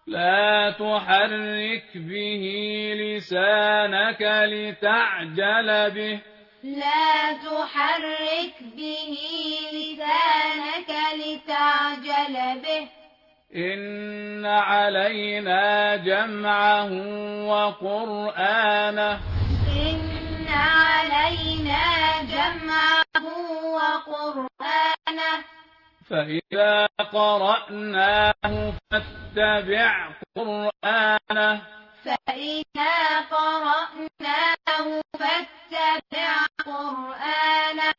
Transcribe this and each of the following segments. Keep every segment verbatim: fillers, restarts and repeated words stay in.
لا تحرك به لسانك لتعجل به لا تحرك به لسانك لتعجل به إن علينا جمعه وقرآنه إن علينا جمعه وقرآنه فإذا قرأناه فاتبع قرآنه فإذا قرأناه فاتبع قرآنه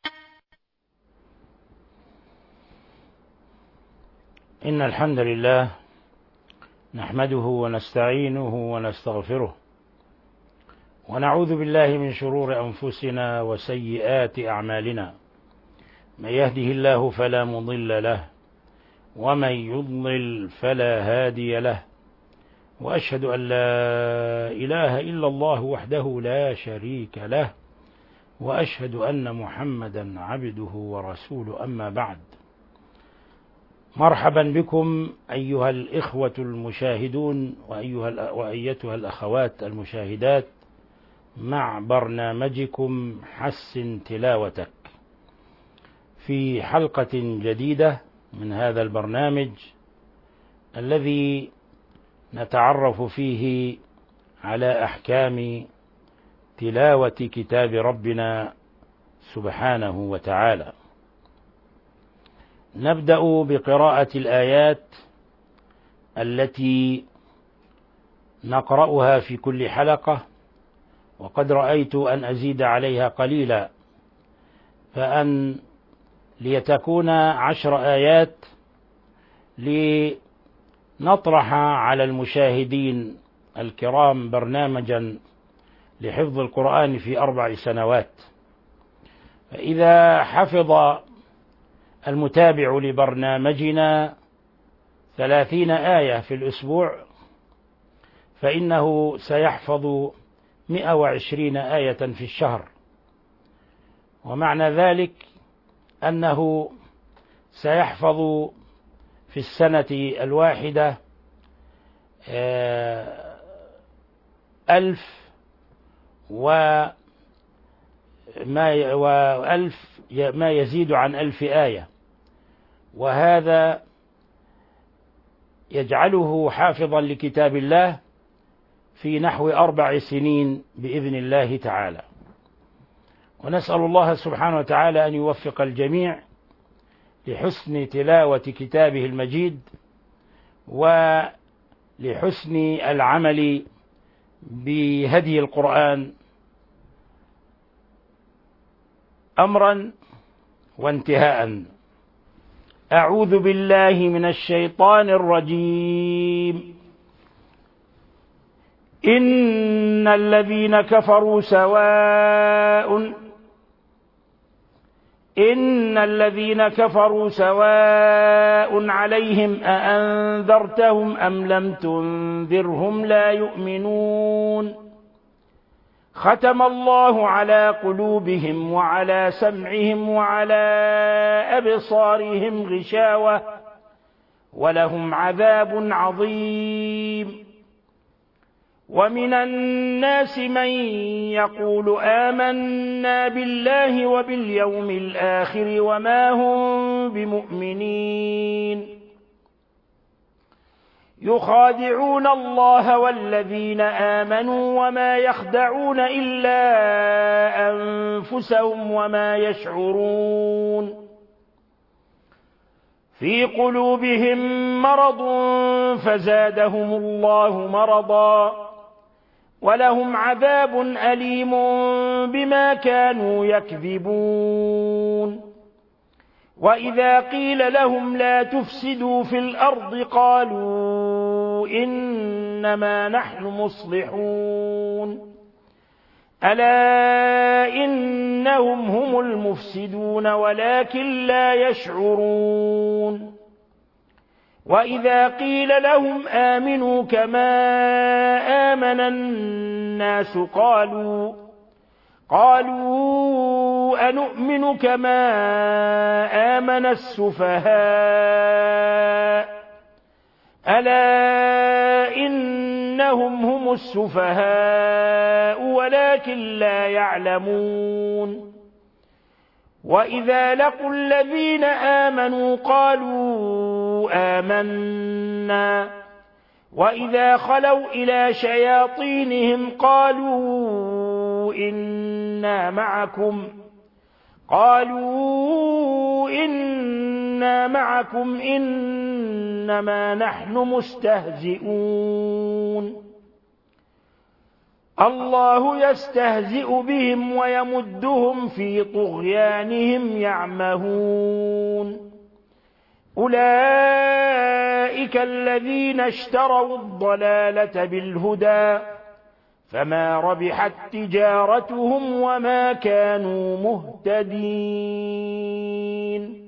إن الحمد لله نحمده ونستعينه ونستغفره ونعوذ بالله من شرور أنفسنا وسيئات أعمالنا من يهده الله فلا مضل له ومن يضلل فلا هادي له وأشهد أن لا إله إلا الله وحده لا شريك له وأشهد أن محمدا عبده ورسوله أما بعد. مرحبا بكم أيها الإخوة المشاهدون وأيها وأيتها الأخوات المشاهدات مع برنامجكم حسن تلاوتك، في حلقة جديدة من هذا البرنامج الذي نتعرف فيه على أحكام تلاوة كتاب ربنا سبحانه وتعالى. نبدأ بقراءة الآيات التي نقرأها في كل حلقة، وقد رأيت أن أزيد عليها قليلا، فأن ليتكون عشر آيات لنطرح على المشاهدين الكرام برنامجا لحفظ القرآن في أربع سنوات. فإذا حفظ المتابع لبرنامجنا ثلاثين آية في الأسبوع فإنه سيحفظ مئة وعشرين آية في الشهر، ومعنى ذلك أنه سيحفظ في السنة الواحدة ألف وما وألف ما يزيد عن ألف آية، وهذا يجعله حافظا لكتاب الله في نحو أربع سنين بإذن الله تعالى. ونسأل الله سبحانه وتعالى أن يوفق الجميع لحسن تلاوة كتابه المجيد ولحسن العمل بهدي القرآن أمرا وانتهاء. أعوذ بالله من الشيطان الرجيم. إن الذين كفروا سواء إن الذين كفروا سواء عليهم أأنذرتهم أم لم تنذرهم لا يؤمنون. ختم الله على قلوبهم وعلى سمعهم وعلى أبصارهم غشاوة ولهم عذاب عظيم. ومن الناس من يقول آمنا بالله وباليوم الآخر وما هم بمؤمنين، يخادعون الله والذين آمنوا وما يخدعون إلا أنفسهم وما يشعرون. في قلوبهم مرض فزادهم الله مرضا ولهم عذاب أليم بما كانوا يكذبون. وإذا قيل لهم لا تفسدوا في الأرض قالوا إنما نحن مصلحون ألا إنهم هم المفسدون ولكن لا يشعرون. وإذا قيل لهم آمنوا كما آمن الناس قالوا قالوا أنؤمن كما آمن السفهاء ألا إنهم هم السفهاء ولكن لا يعلمون وإذا لقوا الذين آمنوا قالوا آمنا وإذا خلوا إلى شياطينهم قالوا إنا معكم قالوا إنا معكم إنما نحن مستهزئون الله يستهزئ بهم ويمدهم في طغيانهم يعمهون أولئك الذين اشتروا الضلالة بالهدى فما ربحت تجارتهم وما كانوا مهتدين.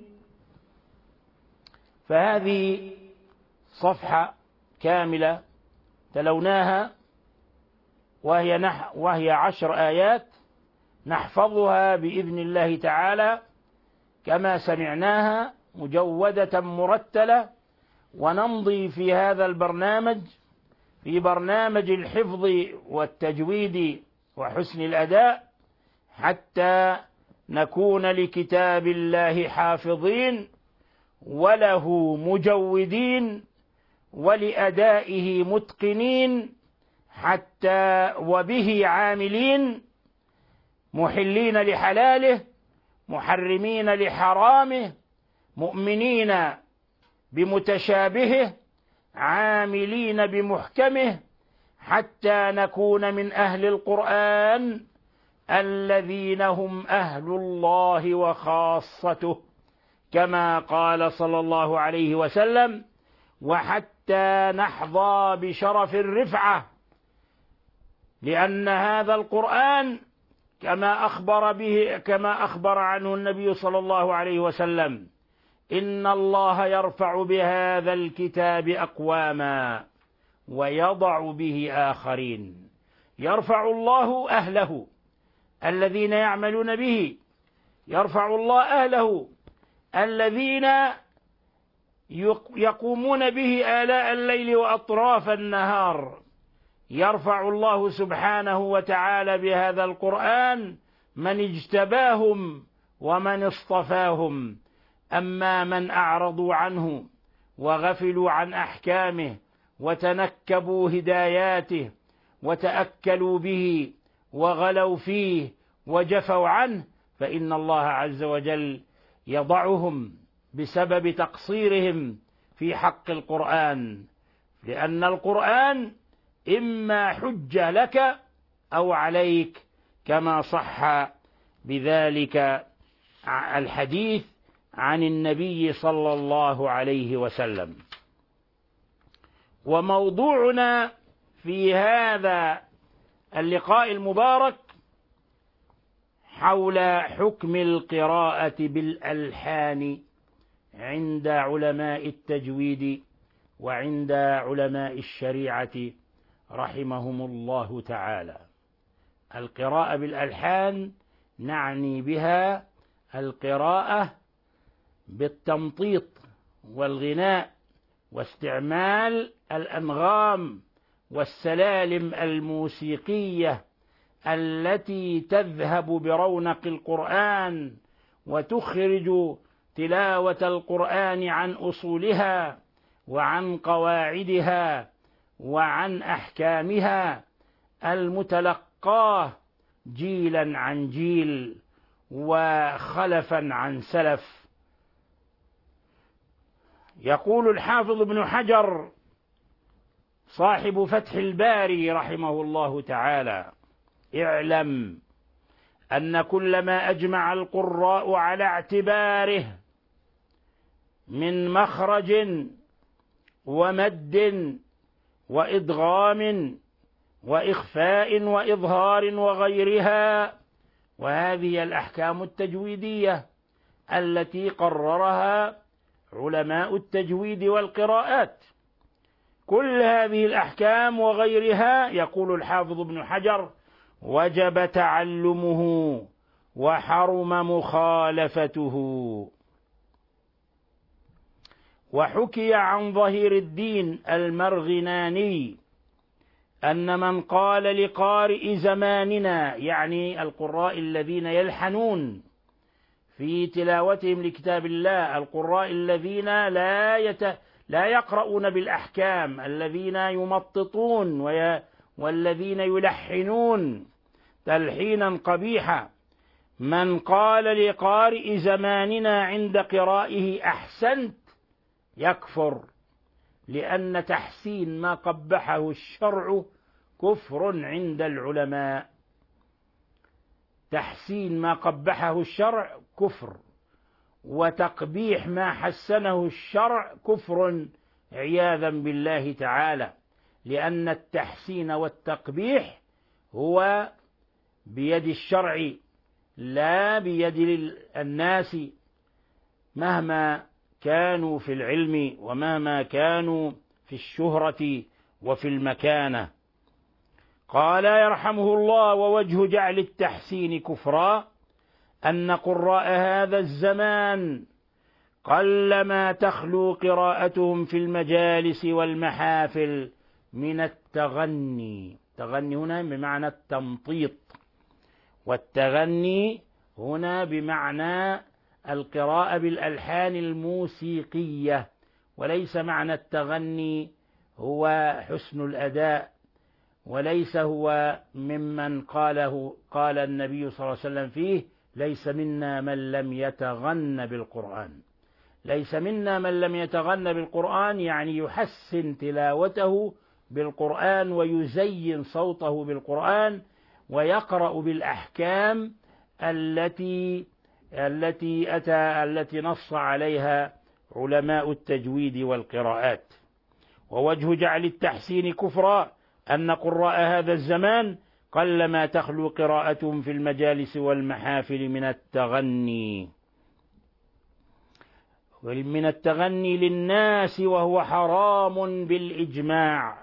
فهذه صفحة كاملة تلوناها وهي, نح وهي عشر آيات نحفظها بإذن الله تعالى كما سمعناها مجودة مرتلة، ونمضي في هذا البرنامج في برنامج الحفظ والتجويد وحسن الأداء حتى نكون لكتاب الله حافظين وله مجودين ولأدائه متقنين حتى وبه عاملين محلين لحلاله محرمين لحرامه مؤمنين بمتشابهه عاملين بمحكمه حتى نكون من أهل القرآن الذين هم أهل الله وخاصته كما قال صلى الله عليه وسلم، وحتى نحظى بشرف الرفعة، لأن هذا القرآن كما أخبر به كما أخبر عنه النبي صلى الله عليه وسلم إن الله يرفع بهذا الكتاب أقواما ويضع به آخرين. يرفع الله أهله الذين يعملون به، يرفع الله أهله الذين يقومون به آلاء الليل وأطراف النهار، يرفع الله سبحانه وتعالى بهذا القرآن من اجتباهم ومن اصطفاهم. أما من أعرضوا عنه وغفلوا عن أحكامه وتنكبوا هداياته وتأكلوا به وغلوا فيه وجفوا عنه فإن الله عز وجل يضعهم بسبب تقصيرهم في حق القرآن، لأن القرآن إما حجة لك أو عليك كما صح بذلك الحديث عن النبي صلى الله عليه وسلم. وموضوعنا في هذا اللقاء المبارك حول حكم القراءة بالألحان عند علماء التجويد وعند علماء الشريعة رحمهم الله تعالى. القراءة بالألحان نعني بها القراءة بالتمطيط والغناء واستعمال الأنغام والسلالم الموسيقية التي تذهب برونق القرآن وتخرج تلاوة القرآن عن أصولها وعن قواعدها وعن أحكامها المتلقاه جيلا عن جيل وخلفا عن سلف. يقول الحافظ ابن حجر صاحب فتح الباري رحمه الله تعالى: اعلم أن كل ما أجمع القراء على اعتباره من مخرج ومد وإدغام وإخفاء وإظهار وغيرها، وهذه الأحكام التجويدية التي قررها علماء التجويد والقراءات، كل هذه الأحكام وغيرها يقول الحافظ ابن حجر وجب تعلمه وحرم مخالفته. وحكي عن ظهير الدين المرغناني أن من قال لقارئ زماننا، يعني القراء الذين يلحنون في تلاوتهم لكتاب الله، القراء الذين لا يت... لا يقرؤون بالأحكام، الذين يمططون وي... والذين يلحنون تلحينا قبيحا، من قال لقارئ زماننا عند قرائه أحسنت يكفر، لأن تحسين ما قبحه الشرع كفر عند العلماء. تحسين ما قبحه الشرع كفر، وتقبيح ما حسنه الشرع كفر عياذا بالله تعالى، لأن التحسين والتقبيح هو بيد الشرع لا بيد الناس، مهما كانوا في العلم ومهما كانوا في الشهرة وفي المكانة. قال يرحمه الله: ووجه جعل التحسين كفرا أن قراء هذا الزمان قلما تخلو قراءتهم في المجالس والمحافل من التغني. التغني هنا بمعنى التمطيط، والتغني هنا بمعنى القراءة بالألحان الموسيقية، وليس معنى التغني هو حسن الأداء، وليس هو ممن قاله قال النبي صلى الله عليه وسلم فيه: ليس منا من لم يتغن بالقرآن. ليس منا من لم يتغن بالقرآن يعني يحسن تلاوته بالقرآن ويزين صوته بالقرآن ويقرأ بالأحكام التي التي أتى التي نص عليها علماء التجويد والقراءات. ووجه جعل التحسين كفرا أن قراء هذا الزمان قلما تخلو قراءتهم في المجالس والمحافل من التغني من التغني للناس، وهو حرام بالإجماع،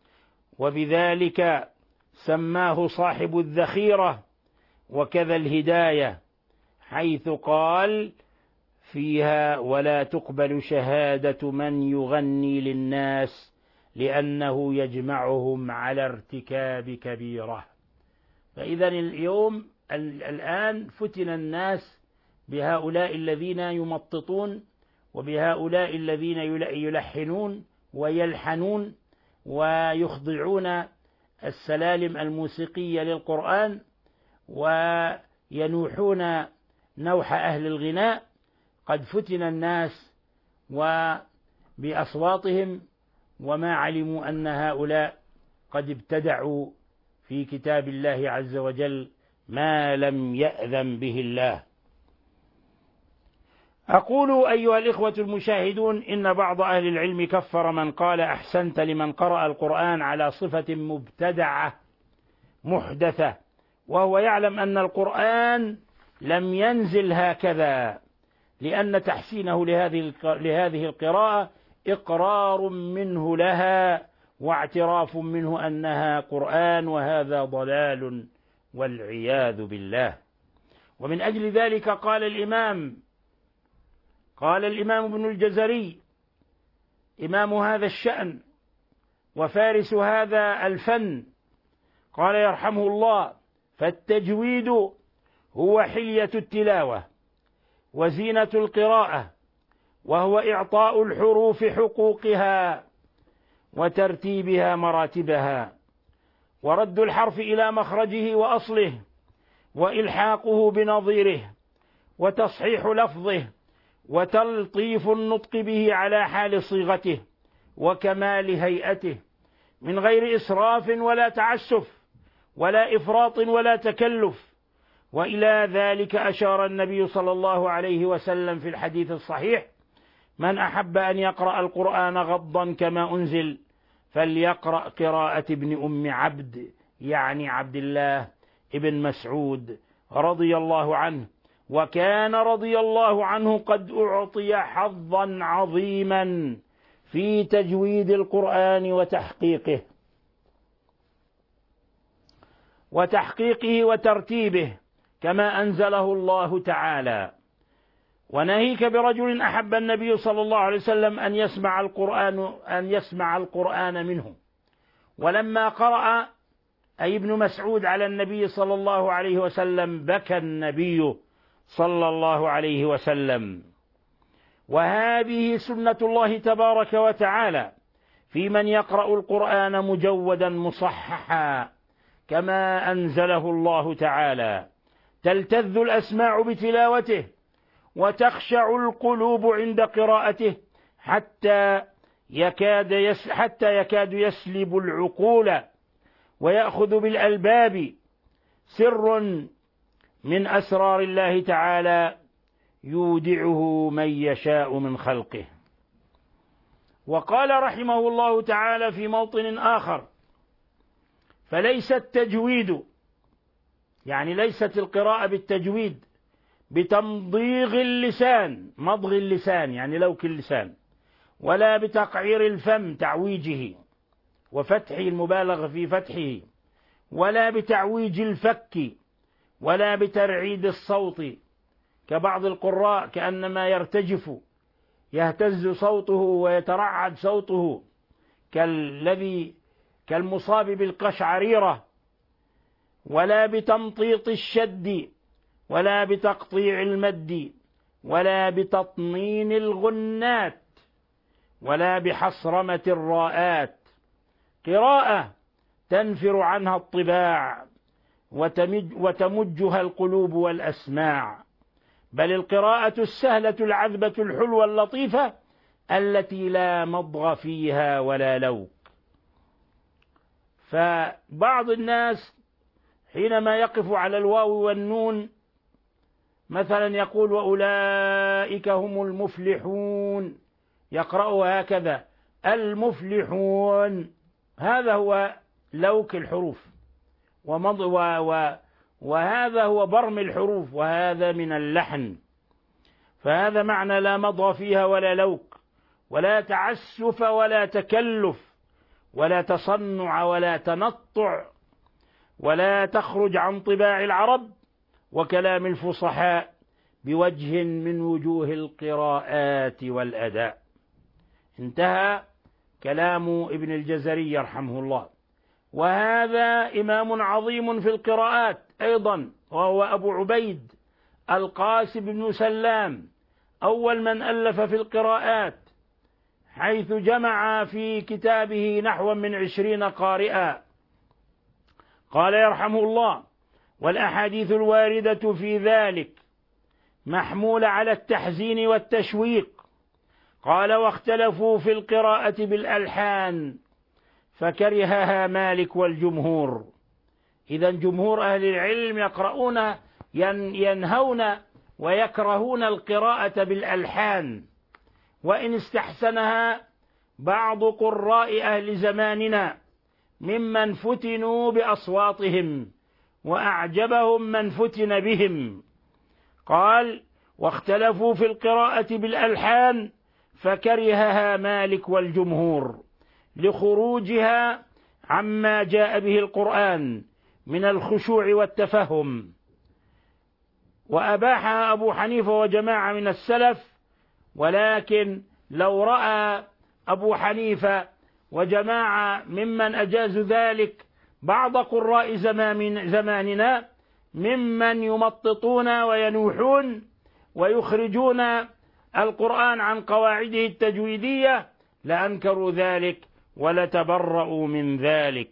وبذلك سماه صاحب الذخيرة وكذا الهداية، حيث قال فيها: ولا تقبل شهادة من يغني للناس لأنه يجمعهم على ارتكاب كبيرة. فإذا اليوم الآن فتن الناس بهؤلاء الذين يمططون وبهؤلاء الذين يلحنون ويلحنون ويخضعون السلالم الموسيقية للقرآن وينوحون نوح أهل الغناء. قد فتن الناس وبأصواتهم وما علموا أن هؤلاء قد ابتدعوا في كتاب الله عز وجل ما لم يأذن به الله. أقول أيها الإخوة المشاهدون: إن بعض أهل العلم كفر من قال أحسنت لمن قرأ القرآن على صفة مبتدعة محدثة، وهو يعلم أن القرآن لم ينزل هكذا، لأن تحسينه لهذه لهذه القراءة إقرار منه لها واعتراف منه أنها قرآن، وهذا ضلال والعياذ بالله. ومن أجل ذلك قال الإمام قال الإمام ابن الجزري إمام هذا الشأن وفارس هذا الفن، قال يرحمه الله: فالتجويد هو حلية التلاوة وزينة القراءة، وهو إعطاء الحروف حقوقها وترتيبها مراتبها، ورد الحرف إلى مخرجه وأصله، وإلحاقه بنظيره، وتصحيح لفظه، وتلطيف النطق به على حال صيغته وكمال هيئته، من غير إسراف ولا تعسف ولا إفراط ولا تكلف. وإلى ذلك أشار النبي صلى الله عليه وسلم في الحديث الصحيح: من أحب أن يقرأ القرآن غضا كما أنزل فليقرأ قراءة ابن أم عبد، يعني عبد الله ابن مسعود رضي الله عنه، وكان رضي الله عنه قد أعطي حظا عظيما في تجويد القرآن وتحقيقه وتحقيقه وترتيبه كما أنزله الله تعالى. وناهيك برجل أحب النبي صلى الله عليه وسلم أن يسمع القرآن أن يسمع القرآن منه، ولما قرأ أي ابن مسعود على النبي صلى الله عليه وسلم بكى النبي صلى الله عليه وسلم. وهذه سنة الله تبارك وتعالى في من يقرأ القرآن مجودا مصححا كما أنزله الله تعالى، تلتذ الأسماع بتلاوته وتخشع القلوب عند قراءته حتى يكاد يس حتى يكاد يسلب العقول ويأخذ بالألباب، سر من أسرار الله تعالى يودعه من يشاء من خلقه. وقال رحمه الله تعالى في موطن آخر: فليس التجويد، يعني ليست القراءة بالتجويد بتمضيغ اللسان، مضغ اللسان يعني لوك اللسان، ولا بتقعير الفم تعويجه وفتحه المبالغة في فتحه، ولا بتعويج الفك، ولا بترعيد الصوت كبعض القراء كأنما يرتجف يهتز صوته ويترعد صوته كالذي كالمصاب بالقشعريرة، ولا بتمطيط الشد، ولا بتقطيع المد، ولا بتطنين الغنات، ولا بحصرمة الراءات. قراءة تنفر عنها الطباع وتمجها القلوب والأسماع، بل القراءة السهلة العذبة الحلوة اللطيفة التي لا مضغ فيها ولا لوك. فبعض الناس حينما يقف على الواو والنون مثلا يقول: وأولئك هم المفلحون، يقرأ هكذا المفلحون، هذا هو لوك الحروف ومض و و وهذا هو برم الحروف، وهذا من اللحن. فهذا معنى لا مضغ فيها ولا لوك، ولا تعسف ولا تكلف، ولا تصنع ولا تنطع، ولا تخرج عن طباع العرب وكلام الفصحاء بوجه من وجوه القراءات والأداء. انتهى كلام ابن الجزري يرحمه الله. وهذا إمام عظيم في القراءات أيضا، وهو أبو عبيد القاسم بن سلام، أول من ألف في القراءات، حيث جمع في كتابه نحو من عشرين قارئا. قال يرحمه الله: والأحاديث الواردة في ذلك محمولة على التحزين والتشويق. قال: واختلفوا في القراءة بالألحان فكرهها مالك والجمهور. إذا جمهور أهل العلم يقرؤون ينهون ويكرهون القراءة بالألحان، وإن استحسنها بعض قراء أهل زماننا ممن فتنوا بأصواتهم وأعجبهم من فتن بهم. قال: واختلفوا في القراءة بالألحان فكرهها مالك والجمهور لخروجها عما جاء به القرآن من الخشوع والتفهم، وأباحها أبو حنيفة وجماعة من السلف. ولكن لو رأى أبو حنيفة وجماعة ممن أجازوا ذلك بعض قراء زماننا ممن يمططون وينوحون ويخرجون القرآن عن قواعده التجويدية لأنكروا ذلك ولتبرؤوا من ذلك.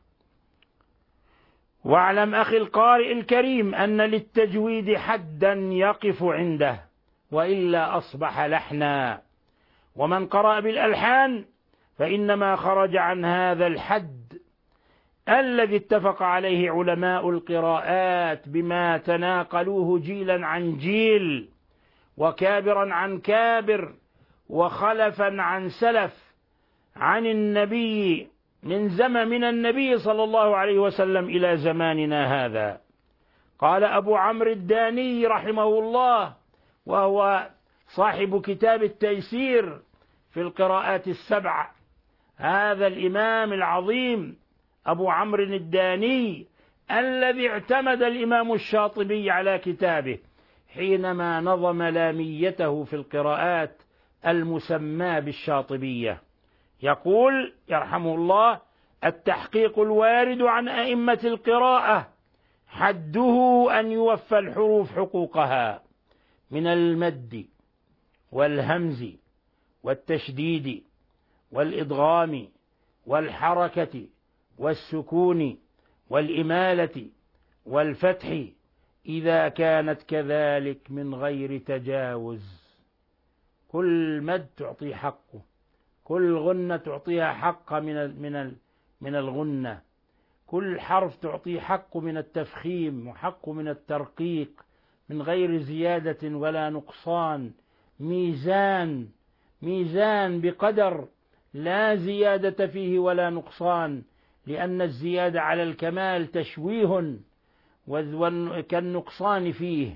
واعلم أخي القارئ الكريم أن للتجويد حدا يقف عنده، وإلا أصبح لحنا، ومن قرأ بالألحان فإنما خرج عن هذا الحد الذي اتفق عليه علماء القراءات بما تناقلوه جيلا عن جيل، وكابرا عن كابر، وخلفا عن سلف عن النبي من زمن من النبي صلى الله عليه وسلم إلى زماننا هذا. قال أبو عمرو الداني رحمه الله، وهو صاحب كتاب التيسير في القراءات السبع، هذا الإمام العظيم أبو عمرو الداني الذي اعتمد الإمام الشاطبي على كتابه حينما نظم لاميته في القراءات المسمى بالشاطبية، يقول يرحمه الله: التحقيق الوارد عن أئمة القراءة حده أن يوفى الحروف حقوقها من المد والهمز والتشديد والإدغام والحركة والسكون والإمالة والفتح إذا كانت كذلك من غير تجاوز. كل مد تعطيه حقه، كل غنة تعطيها حق من من من الغنة، كل حرف تعطيه حقه من التفخيم وحقه من الترقيق من غير زيادة ولا نقصان. ميزان ميزان بقدر، لا زيادة فيه ولا نقصان، لأن الزيادة على الكمال تشويه كالنقصان فيه.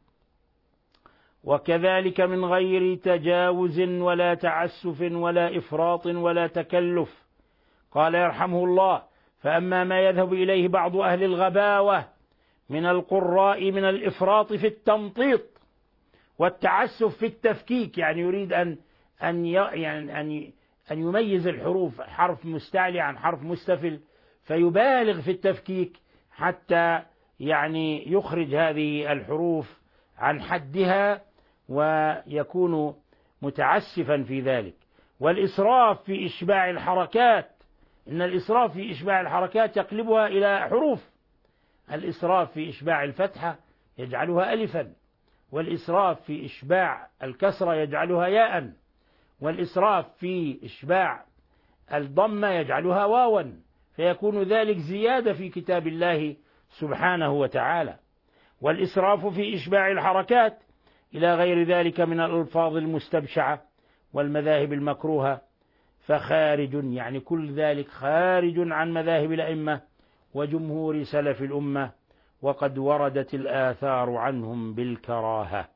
وكذلك من غير تجاوز ولا تعسف ولا إفراط ولا تكلف. قال يرحمه الله: فأما ما يذهب إليه بعض أهل الغباوة من القراء من الإفراط في التمطيط والتعسف في التفكيك، يعني يريد أن أن يعني أن أن يميز الحروف، حرف مستعلي عن حرف مستفل، فيبالغ في التفكيك حتى يعني يخرج هذه الحروف عن حدها ويكون متعسفا في ذلك. والإسراف في إشباع الحركات، إن الإسراف في إشباع الحركات يقلبها إلى حروف. الإسراف في إشباع الفتحة يجعلها ألفا، والإسراف في إشباع الكسرة يجعلها ياء، والإسراف في إشباع الضمة يجعلها واوا، فيكون ذلك زيادة في كتاب الله سبحانه وتعالى. والإسراف في إشباع الحركات إلى غير ذلك من الألفاظ المستبشعة والمذاهب المكروهة فخارج، يعني كل ذلك خارج عن مذاهب الأئمة وجمهور سلف الأمة، وقد وردت الآثار عنهم بالكراهة.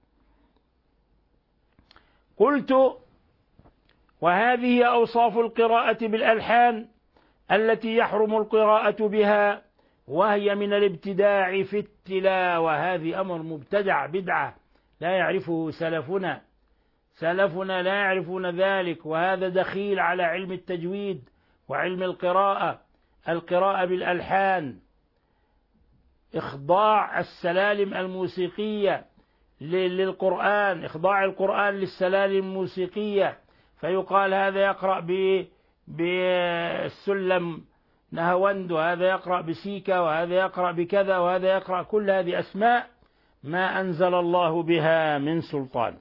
قلت: وهذه أوصاف القراءة بالألحان التي يحرم القراءة بها، وهي من الابتداع في التلاوة. هذه أمر مبتدع، بدعة لا يعرفه سلفنا سلفنا لا يعرفون ذلك، وهذا دخيل على علم التجويد وعلم القراءة. القراءة بالألحان، إخضاع السلالم الموسيقية للقرآن، إخضاع القرآن للسلالم الموسيقية، فيقال هذا يقرأ بالسلم نهوند، وهذا يقرأ بسيكا، وهذا يقرأ بكذا، وهذا يقرأ. كل هذه أسماء ما أنزل الله بها من سلطان.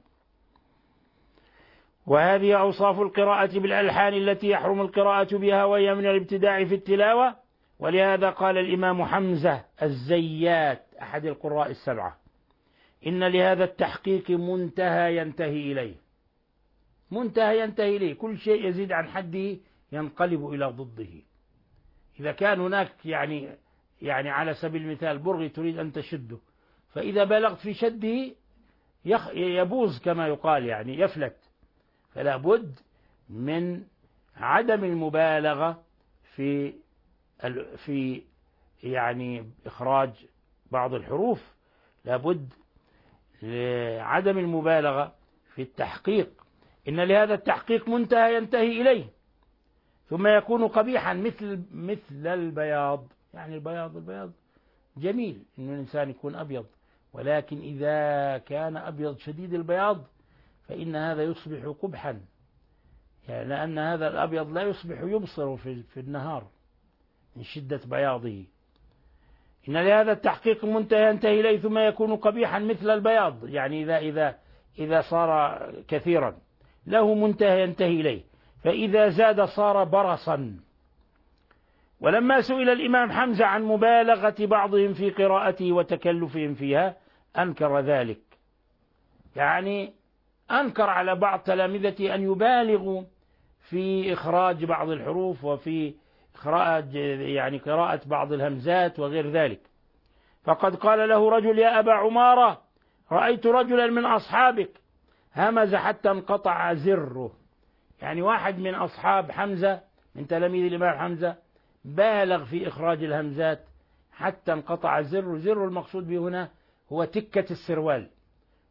وهذه أوصاف القراءة بالألحان التي يحرم القراءة بها، وهي من الابتداع في التلاوة. ولهذا قال الإمام حمزة الزيات أحد القراء السبعة: إن لهذا التحقيق منتهى ينتهي إليه. منتهى ينتهي إليه، كل شيء يزيد عن حده ينقلب إلى ضده. إذا كان هناك يعني يعني على سبيل المثال برغي تريد أن تشده، فإذا بلغت في شده يبوظ كما يقال، يعني يفلت. فلا بد من عدم المبالغة في في يعني إخراج بعض الحروف، لا بد لعدم المبالغة في التحقيق. إن لهذا التحقيق منتهى ينتهي إليه، ثم يكون قبيحا مثل مثل البياض. يعني البياض البياض جميل إنه الإنسان يكون أبيض، ولكن إذا كان أبيض شديد البياض فإن هذا يصبح قبحا، يعني لأن هذا الأبيض لا يصبح يبصر في, في النهار من شدة بياضه. إن لهذا التحقيق منتهى ينتهي إليه، ثم يكون قبيحا مثل البياض، يعني إذا إذا إذا صار كثيرا له منتهى ينتهي إليه، فإذا زاد صار برصا. ولما سئل الإمام حمزة عن مبالغة بعضهم في قراءته وتكلفهم فيها أنكر ذلك، يعني أنكر على بعض تلامذته أن يبالغوا في إخراج بعض الحروف وفي إخراج يعني قراءة بعض الهمزات وغير ذلك. فقد قال له رجل: يا أبا عمارة، رأيت رجلا من أصحابك همز حتى انقطع زره. يعني واحد من أصحاب حمزة من تلاميذ الإمام حمزة بالغ في إخراج الهمزات حتى انقطع زره. زر المقصود به هنا هو تكة السروال،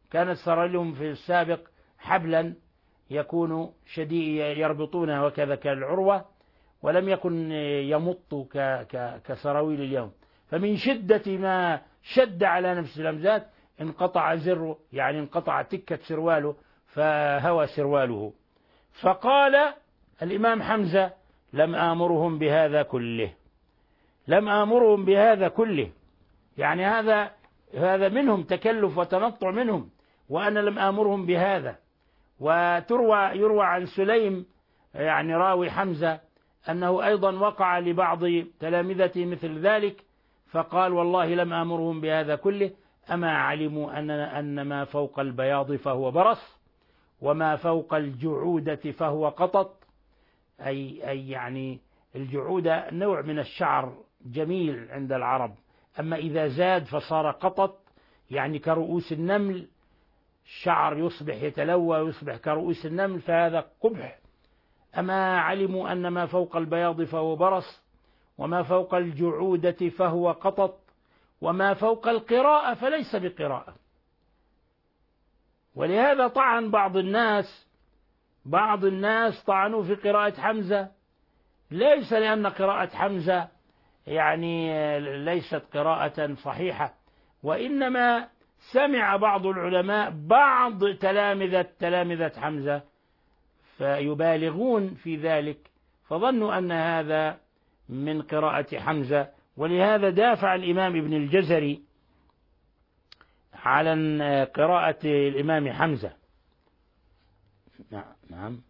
كانت سراويلهم في السابق حبلا يكون شديد يربطونه وكذا كالعروة، ولم يكن يمط كسراويل اليوم. فمن شدة ما شد على نفس الأمزات انقطع زره، يعني انقطع تكة سرواله فهوى سرواله. فقال الإمام حمزة: لم آمرهم بهذا كله، لم آمرهم بهذا كله، يعني هذا هذا منهم تكلف وتنطع منهم، وأنا لم آمرهم بهذا. وتروى يروى عن سليم يعني راوي حمزة أنه أيضا وقع لبعض تلامذته مثل ذلك، فقال: والله لم آمرهم بهذا كله، أما علموا أن أن ما فوق البياض فهو برص، وما فوق الجعودة فهو قطط. أي, أي يعني الجعودة نوع من الشعر جميل عند العرب، أما إذا زاد فصار قطط، يعني كرؤوس النمل، الشعر يصبح يتلوى ويصبح كرؤوس النمل، فهذا قبح. أما علموا أن ما فوق البياض فهو برص، وما فوق الجعودة فهو قطط، وما فوق القراءة فليس بقراءة. ولهذا طعن بعض الناس بعض الناس طعنوا في قراءة حمزة، ليس لأن قراءة حمزة يعني ليست قراءة صحيحة، وإنما سمع بعض العلماء بعض تلامذة تلامذة حمزة فيبالغون في ذلك، فظنوا أن هذا من قراءة حمزة. ولهذا دافع الإمام ابن الجزري على قراءة الإمام حمزة. نعم.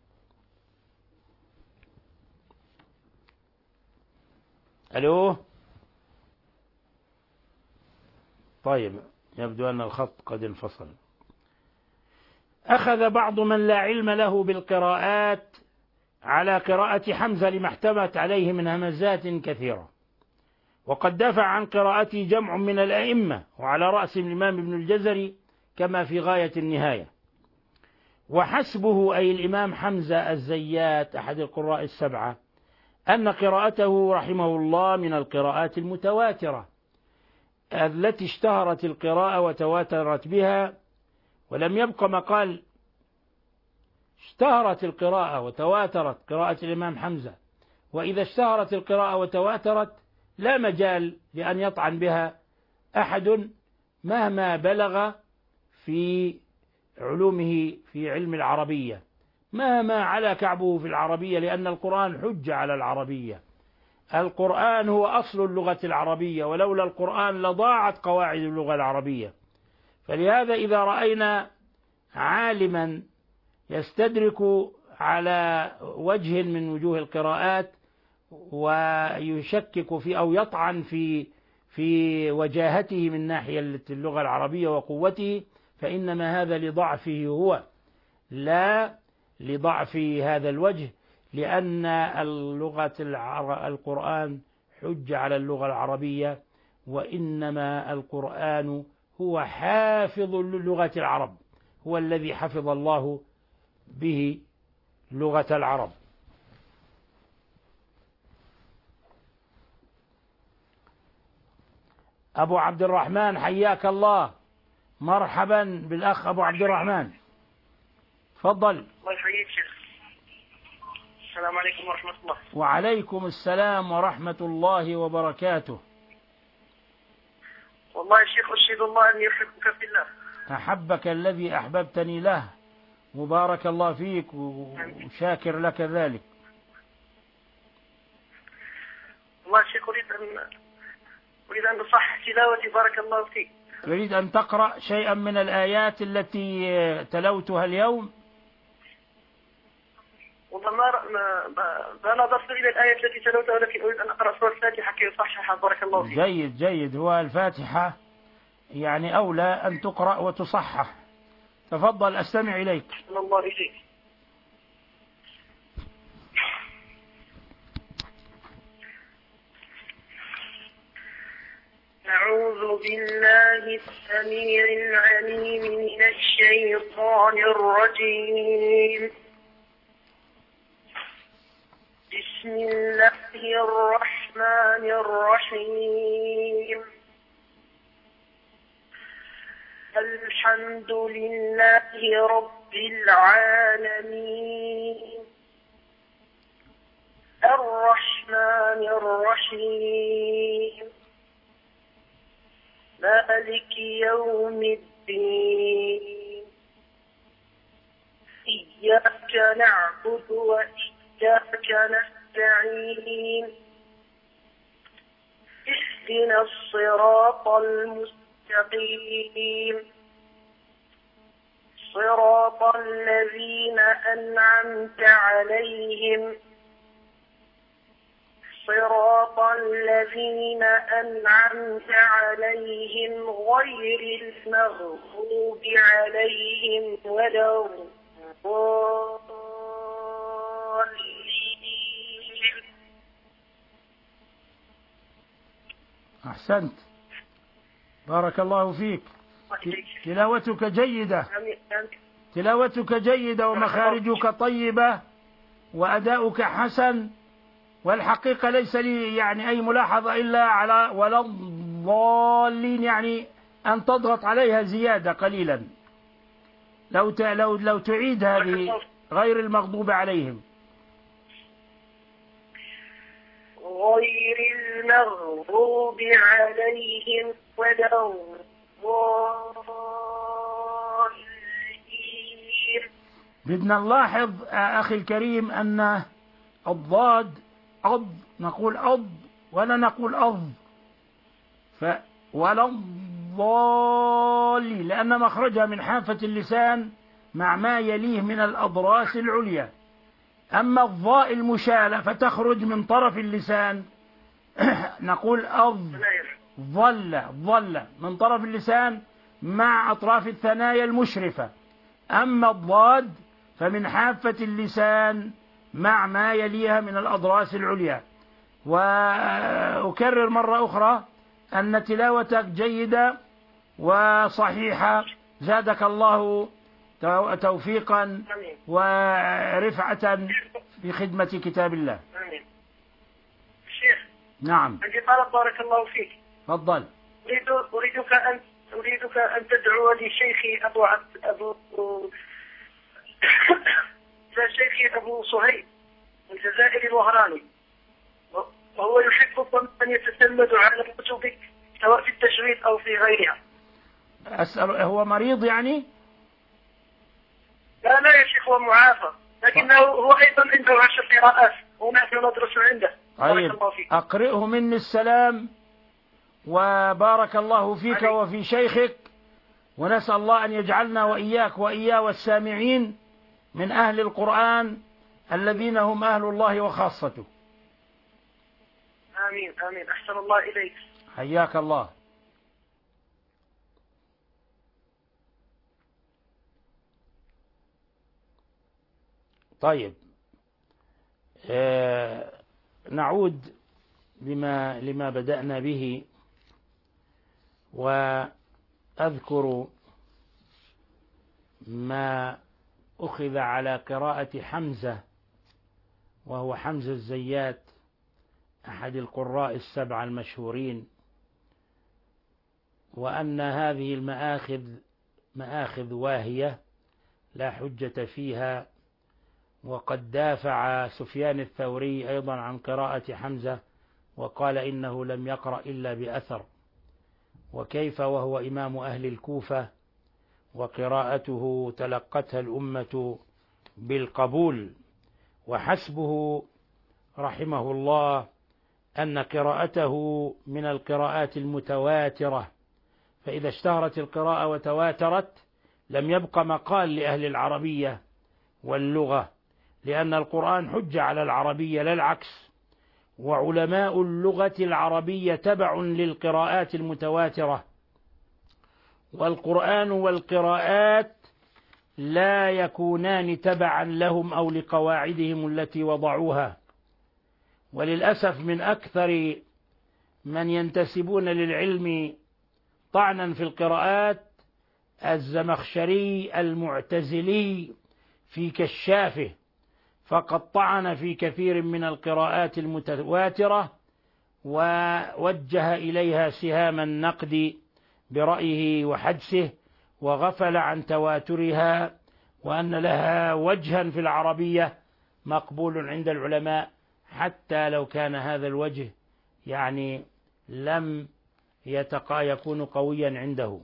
ألو. طيب، يبدو أن الخط قد انفصل. أخذ بعض من لا علم له بالقراءات على قراءة حمزة لما احتمت عليه من همزات كثيرة، وقد دافع عن قراءته جمع من الأئمة، وعلى رأس الإمام ابن الجزري كما في غاية النهاية. وحسبه أي الإمام حمزة الزيات أحد القراء السبعة أن قراءته رحمه الله من القراءات المتواترة التي اشتهرت القراءة وتواترت بها، ولم يبق مقال اشتهرت القراءة وتواترت قراءة الإمام حمزة. وإذا اشتهرت القراءة وتواترت لا مجال لأن يطعن بها أحد مهما بلغ في علومه في علم العربية، مهما على كعبه في العربية، لأن القرآن حجة على العربية. القرآن هو أصل اللغة العربية، ولولا القرآن لضاعت قواعد اللغة العربية. فلهذا إذا رأينا عالما يستدرك على وجه من وجوه القراءات ويشكك في أو يطعن في في وجاهته من ناحية اللغة العربية وقوته، فإنما هذا لضعفه هو، لا لضعف هذا الوجه، لأن اللغة القرآن حجة على اللغة العربية، وإنما القرآن هو حافظ لغة العرب، هو الذي حفظ الله به لغة العرب. أبو عبد الرحمن حياك الله، مرحبا بالأخ أبو عبد الرحمن، تفضل. الله يحييك شيخ. السلام عليكم ورحمة الله. وعليكم السلام ورحمة الله وبركاته. والله يا شيخ أشهد الله أني أحبك في الله. أحبك الذي أحببتني له، مبارك الله فيك وشاكر لك ذلك. والله يا شيخ أريد أن أريد أن أصحح تلاوتي بارك الله فيك. تريد أن تقرأ شيئا من الآيات التي تلوتها اليوم؟ والله ما ما ما نظرت إلى الآية التي تلوتها، ولكن أريد أن أقرأ سورة الفاتحة كي أصححها بارك الله فيك. جيد جيد، هو الفاتحة يعني أولى أن تقرأ وتصحح. تفضل أستمع إليك. الله إليك. أعوذ بالله السميع العليم من الشيطان الرجيم. بسم الله الرحمن الرحيم. الحمد لله رب العالمين الرحمن الرحيم مالك يوم الدين إياك نعبد وإياك نستعين اهدنا الصراط المستقيم صراط الذين أنعمت عليهم صراط الذين أنعمت عليهم غير المغضوب عليهم ولا الضالين. أحسنت، بارك الله فيك. تلاوتك جيدة، تلاوتك جيدة ومخارجك طيبة وأداؤك حسن، والحقيقة ليس لي يعني أي ملاحظة إلا على ولا الضالين، يعني أن تضغط عليها زيادة قليلا. لو لو لو تعيد هذه غير المغضوب عليهم. غير المغضوب عليهم ولا الضالين. بدنا نلاحظ أخي الكريم أن الضاد أض، نقول أض ولا نقول أض، ف ولا الضالين، لأن مخرجها من حافة اللسان مع ما يليه من الأضراس العليا. أما الضاء المشالة فتخرج من طرف اللسان نقول أض، ظل ظل من طرف اللسان مع أطراف الثنايا المشرفة. أما الضاد فمن حافة اللسان مع ما يليها من الأضراس العليا. وأكرر مرة أخرى أن تلاوتك جيدة وصحيحة، زادك الله توفيقا ورفعة في خدمة كتاب الله. آمين. شيخ، نعم. عندي طلب بارك الله فيك. تفضل. أريد أريدك أن أريدك أن تدعو لشيخي أبو عبد أبو شيخي أبو صهيب الجزائري الوهراني، وهو يحب أن يتسلد على كتبك سواء في التجويد أو في غيرها. أسأل، هو مريض يعني؟ لا لا يا شيخ، هو معافى، لكنه هو أيضا عنده عشر قراءات ونحن ندرس عنده. طيب، أقرئه مني السلام وبارك الله فيك عليك وفي شيخك، ونسأل الله أن يجعلنا وإياك وإياه والسامعين من أهل القرآن الذين هم أهل الله وخاصته. آمين آمين. أحسن الله إليك. حياك الله. طيب، آه نعود لما لما بدأنا به، وأذكر ما أخذ على قراءة حمزة، وهو حمزة الزيات أحد القراء السبعة المشهورين، وأن هذه المآخذ مآخذ واهية لا حجة فيها. وقد دافع سفيان الثوري أيضا عن قراءة حمزة وقال إنه لم يقرأ إلا بأثر، وكيف وهو إمام أهل الكوفة وقراءته تلقتها الأمة بالقبول. وحسبه رحمه الله أن قراءته من القراءات المتواترة، فإذا اشتهرت القراءة وتواترت لم يبق مقال لأهل العربية واللغة، لأن القرآن حجة على العربية لا العكس، وعلماء اللغة العربية تبع للقراءات المتواترة، والقرآن والقراءات لا يكونان تبعا لهم أو لقواعدهم التي وضعوها. وللأسف من أكثر من ينتسبون للعلم طعنا في القراءات الزمخشري المعتزلي في كشافه، فقد طعن في كثير من القراءات المتواترة ووجه إليها سهام النقد برأيه وحدسه، وغفل عن تواترها وأن لها وجها في العربية مقبول عند العلماء، حتى لو كان هذا الوجه يعني لم يتقى يكون قويا عنده.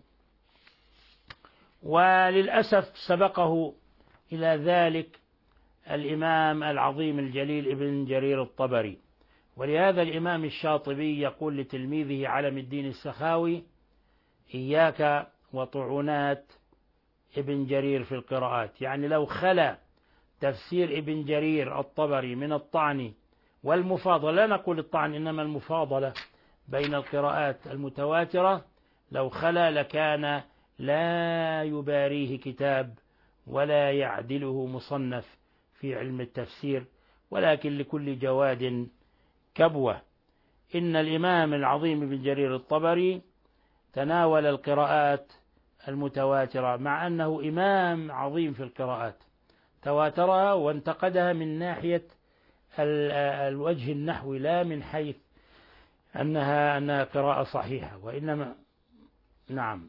وللأسف سبقه إلى ذلك الإمام العظيم الجليل ابن جرير الطبري. ولهذا الإمام الشاطبي يقول لتلميذه علم الدين السخاوي: إياك وطعونات ابن جرير في القراءات. يعني لو خلا تفسير ابن جرير الطبري من الطعن والمفاضلة، لا نقول الطعن إنما المفاضلة بين القراءات المتواترة، لو خلا لكان لا يباريه كتاب ولا يعدله مصنف في علم التفسير، ولكن لكل جواد كبوة. إن الإمام العظيم ابن جرير الطبري تناول القراءات المتواترة، مع أنه إمام عظيم في القراءات، تواترها وانتقدها من ناحية الوجه النحوي، لا من حيث أنها أنها قراءة صحيحة، وإنما نعم.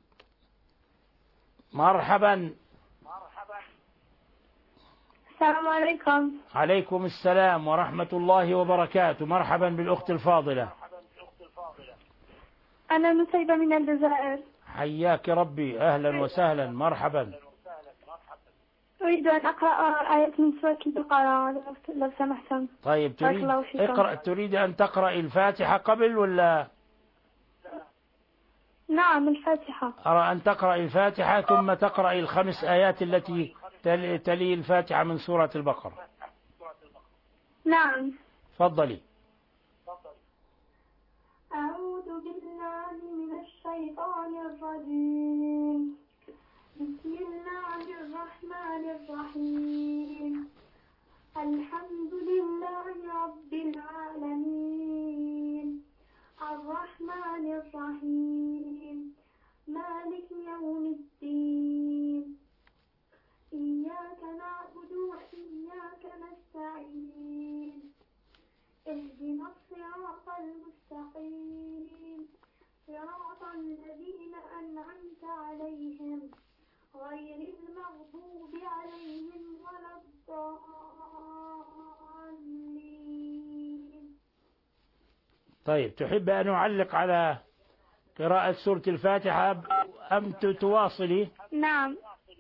مرحبا. السلام عليكم. عليكم السلام ورحمة الله وبركاته. مرحبا بالأخت الفاضلة. أنا نسيبة من الجزائر. حياك ربي، أهلا وسهلا، مرحبا. أريد أن أقرأ آية من سورة البقرة لو سمحتم. طيب، تريد اقرأ تريد أن تقرأ الفاتحة قبل ولا؟ نعم الفاتحة. أرى أن تقرأ الفاتحة ثم تقرأ الخمس آيات التي تلي الفاتحة من سورة البقرة. نعم. تفضلي. أعوذ بالله من الشيطان الرجيم. بسم الله الرحمن الرحيم. الحمد لله رب العالمين الرحمن الرحيم مالك يوم الدين إياك نعبد وإياك نستعين اهدنا الصراط المستقيم صراط الذين أنعمت عليهم غير المغضوب عليهم ولا الضالين. طيب، تحب أن أعلق على قراءة سورة الفاتحة أم تواصلي؟ نعم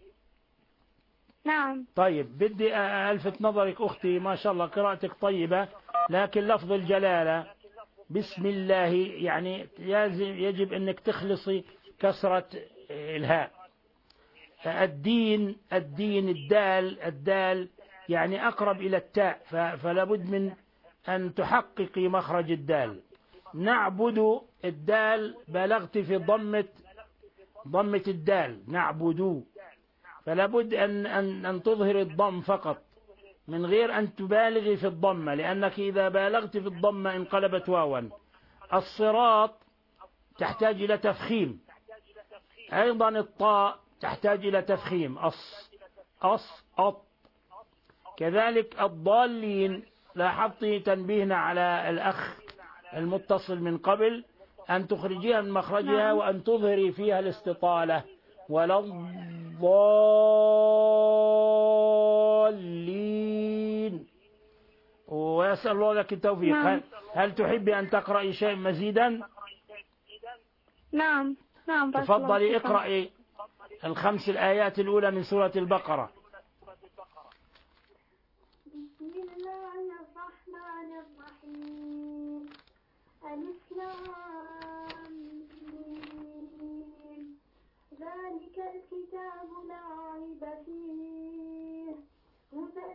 نعم. طيب، بدي ألفت نظرك أختي، ما شاء الله قراءتك طيبة، لكن لفظ الجلالة بسم الله يعني يجب أنك تخلصي كسرة الهاء. الدين الدين الدال الدال يعني أقرب إلى التاء، فلا بد من أن تحققي مخرج الدال. نعبد الدال بلغت في ضمة ضمة الدال نعبد، فلا بد أن أن أن تظهر الضم فقط من غير أن تبالغي في الضمة، لأنك إذا بالغت في الضمة انقلبت واوا. الصراط تحتاج إلى تفخيم، أيضا الطاء تحتاج إلى تفخيم، أص أص أط. كذلك الضالين، لاحظت تنبيهنا على الأخ المتصل من قبل أن تخرجيها من مخرجها وأن تظهري فيها الاستطالة، ولا الضالين. ويسأل الله لك التوفيق. هل, هل تحبي أن تقرأي شيء مزيدا؟ نعم نعم. تفضلي اقرأي الخمس الآيات الأولى من سورة البقرة. بسم الله الرحمن الرحيم ألف لام ميم ذلك الكتاب لا ريب فيه هدى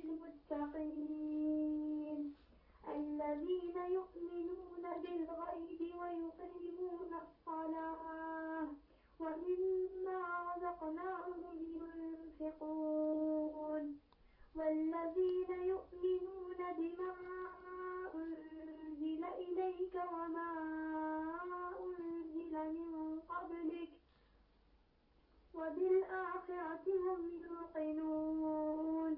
للمتقين الذين يؤمنون بالغيب ويقيمون الصلاة ومما رزقناهم ينفقون والذين يؤمنون بما أنزل إليك وما أنزل من قبلك وبالآخرة هم يوقنون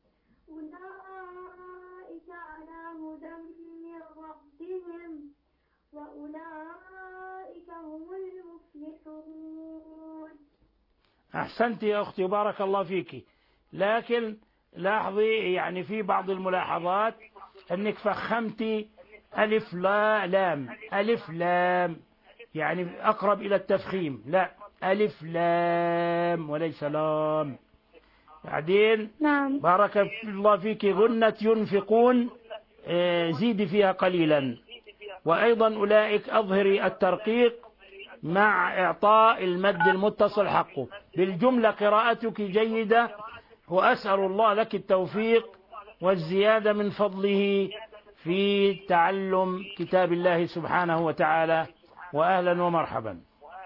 أولئك على هدى من ربهم وأولئك هم المفلحون. أحسنت يا أختي وبارك الله فيك. لكن لاحظي يعني في بعض الملاحظات أنك فخمتي ألف لا لام، ألف لام يعني أقرب إلى التفخيم، لا ألف لام وليس لام. بعدين نعم. بارك الله فيك غنة ينفقون زيدي فيها قليلا. وأيضا أولئك أظهري الترقيق مع إعطاء المد المتصل حقه. بالجملة قراءتك جيدة، وأسأل الله لك التوفيق والزيادة من فضله في تعلم كتاب الله سبحانه وتعالى. وأهلا ومرحبا.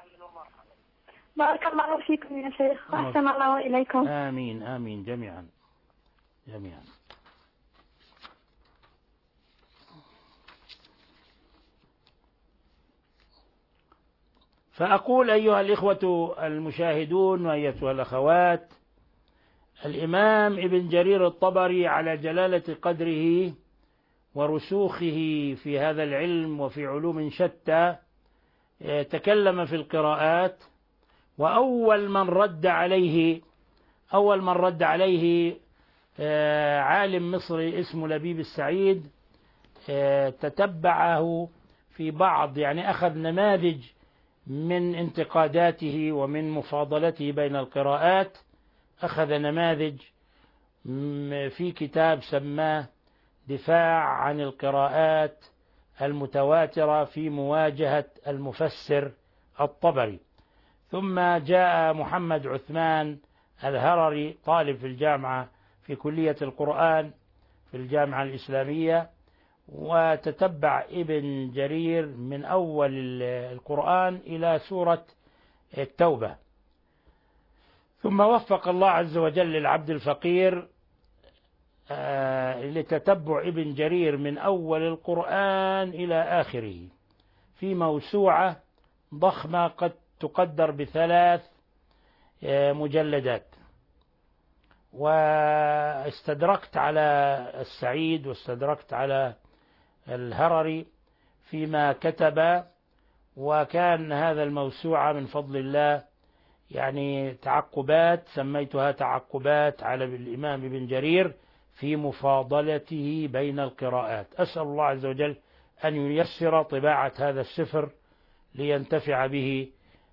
بارك الله فيكم يا شيخ، وأحسن الله إليكم. آمين آمين جميعا جميعا. فأقول أيها الإخوة المشاهدون وأيتها الأخوات، الإمام ابن جرير الطبري على جلالة قدره ورسوخه في هذا العلم وفي علوم شتى تكلم في القراءات. وأول من رد عليه أول من رد عليه عالم مصري اسمه لبيب السعيد، تتبعه في بعض يعني أخذ نماذج من انتقاداته ومن مفاضلته بين القراءات، أخذ نماذج في كتاب سماه دفاع عن القراءات المتواترة في مواجهة المفسر الطبري. ثم جاء محمد عثمان الهرري طالب في الجامعة في كلية القرآن في الجامعة الإسلامية، وتتبع ابن جرير من أول القرآن إلى سورة التوبة. ثم وفق الله عز وجل العبد الفقير لتتبع ابن جرير من أول القرآن إلى آخره في موسوعة ضخمة قد تقدر بثلاث مجلدات. واستدركت على السعيد واستدركت على الهرري فيما كتب، وكان هذا الموسوعة من فضل الله يعني تعقبات، سميتها تعقبات على الإمام ابن جرير في مفاضلته بين القراءات. أسأل الله عز وجل أن ييسر طباعة هذا السفر لينتفع به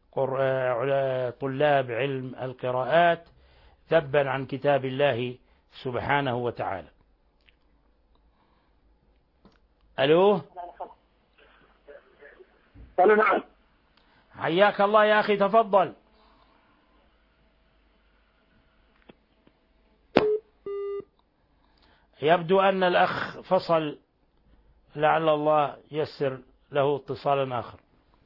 طلاب علم القراءات ذبا عن كتاب الله سبحانه وتعالى. ألو. نعم. حياك الله يا أخي، تفضل. يبدو أن الأخ فصل، لعل الله يسر له اتصالا آخر.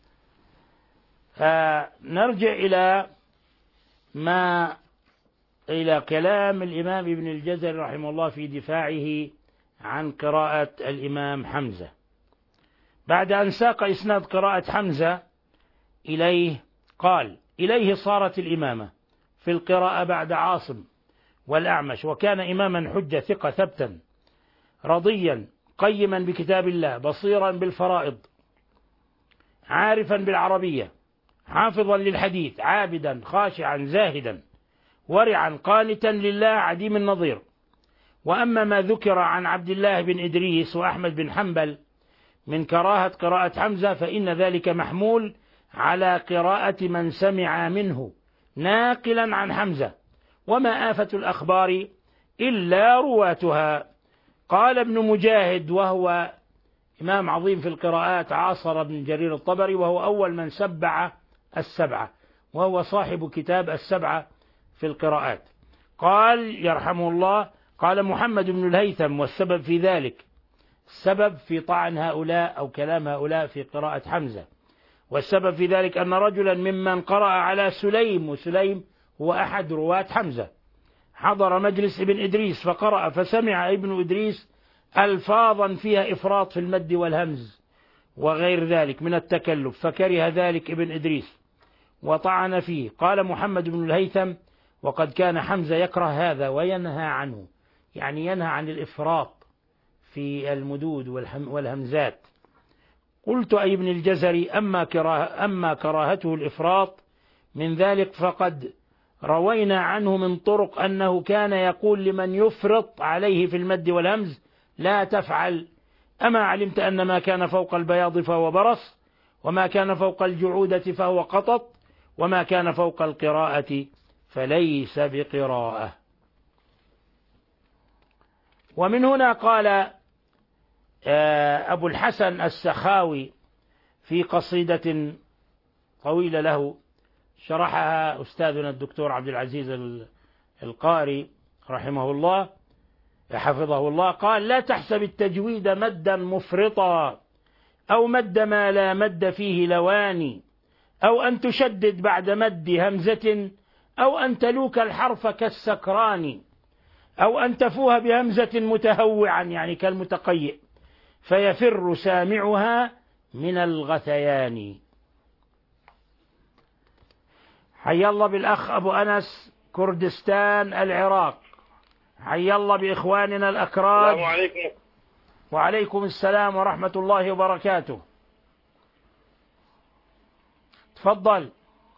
فنرجع إلى ما إلى كلام الإمام ابن الجزري رحمه الله في دفاعه عن قراءة الإمام حمزة. بعد أن ساق إسناد قراءة حمزة إليه قال: إليه صارت الإمامة في القراءة بعد عاصم والأعمش، وكان إماما حجة ثقة ثبتا رضيا قيما بكتاب الله بصيرا بالفرائض عارفا بالعربية حافظا للحديث عابدا خاشعا زاهدا ورعا قانتا لله عديم النظير. وأما ما ذكر عن عبد الله بن إدريس وأحمد بن حنبل من كراهة قراءة حمزة فإن ذلك محمول على قراءة من سمع منه ناقلا عن حمزة، وما آفة الأخبار إلا رواتها. قال ابن مجاهد وهو إمام عظيم في القراءات عاصر ابن جرير الطبري، وهو أول من سبع السبعة، وهو صاحب كتاب السبعة في القراءات. قال يرحمه الله: قال محمد بن الهيثم: والسبب في ذلك السبب في طعن هؤلاء أو كلام هؤلاء في قراءة حمزة، والسبب في ذلك أن رجلا ممن قرأ على سليم، وسليم هو أحد رواة حمزة، حضر مجلس ابن إدريس فقرأ، فسمع ابن إدريس ألفاظا فيها إفراط في المد والهمز وغير ذلك من التكلف، فكره ذلك ابن إدريس وطعن فيه. قال محمد بن الهيثم: وقد كان حمزة يكره هذا وينهى عنه، يعني ينهى عن الإفراط في المدود والهمزات. قلت أي ابن الجزري: أما, كراه أما كراهته الإفراط من ذلك فقد روينا عنه من طرق أنه كان يقول لمن يفرط عليه في المد والهمز لا تفعل، أما علمت أن ما كان فوق البياض فهو برص، وما كان فوق الجعودة فهو قطط، وما كان فوق القراءة فليس بقراءة. ومن هنا قال أبو الحسن السخاوي في قصيدة طويلة له شرحها أستاذنا الدكتور عبد العزيز القاري رحمه الله حفظه الله، قال: لا تحسب التجويد مدا مفرطا، أو مد ما لا مد فيه لواني، أو أن تشدد بعد مد همزة، أو أن تلوك الحرف كالسكران، أو أن تفوه بهمزة متهوعا يعني كالمتقيئ فيفر سامعها من الغثيان. حي الله بالأخ أبو أنس كردستان العراق، حي الله بإخواننا الأكراد. السلام عليكم. وعليكم السلام ورحمة الله وبركاته. تفضل